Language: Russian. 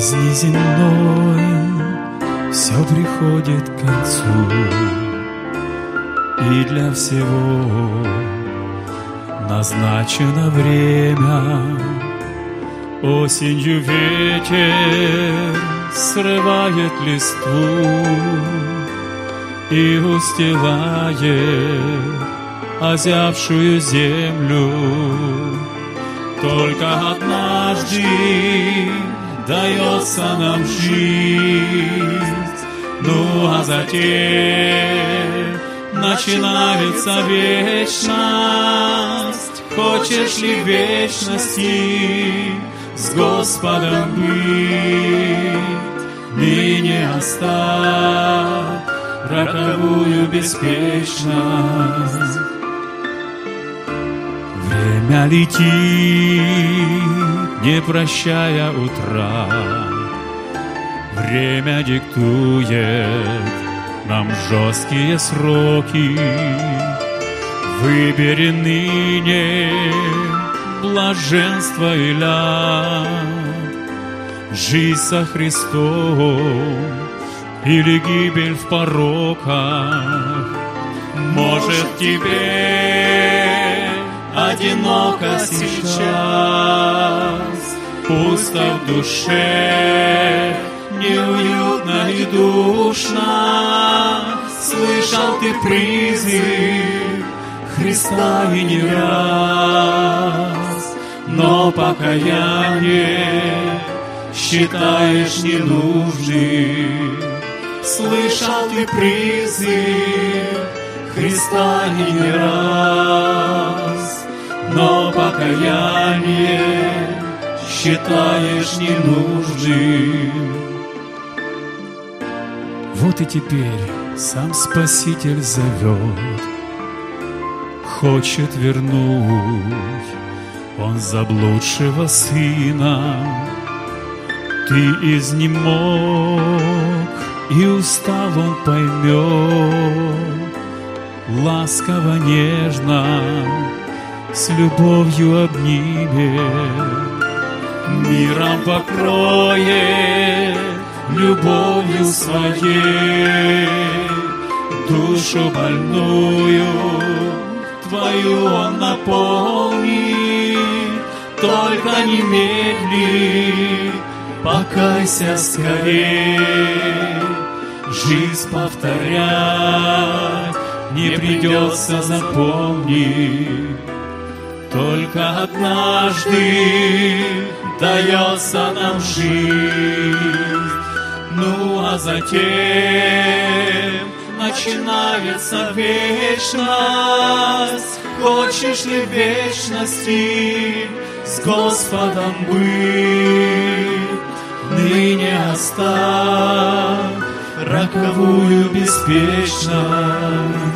жизни земной все приходит к концу, и для всего назначено время. Осенью ветер срывает листву и устилает озябшую землю. Только однажды дается нам жить, ну а затем начинается вечность. Хочешь ли в вечности с Господом быть? Ныне оставь роковую беспечность. Время летит, не прощая утра. Время диктует нам жесткие сроки. Выбери ныне блаженство и ляд, жизнь со Христом или гибель в пороках. Может, тебе одиноко сейчас, пусто в душе, неуютно и душно. Слышал ты призыв Христа и не раз, но покаяние считаешь ненужным. Слышал ты призыв Христа и не раз, но покаяние считаешь ненужным. Вот и теперь сам Спаситель зовет, хочет вернуть Он заблудшего сына. Ты изнемог и устал, Он поймет, ласково, нежно, с любовью обнимет, миром покроет любовью своей душу больную твою Он наполнит. Только не медли, покайся скорей, жизнь повторять не придется, запомни. Только однажды дается нам жизнь, ну а затем начинается вечность. Хочешь ли в вечности с Господом быть? Ныне оставь роковую беспечность.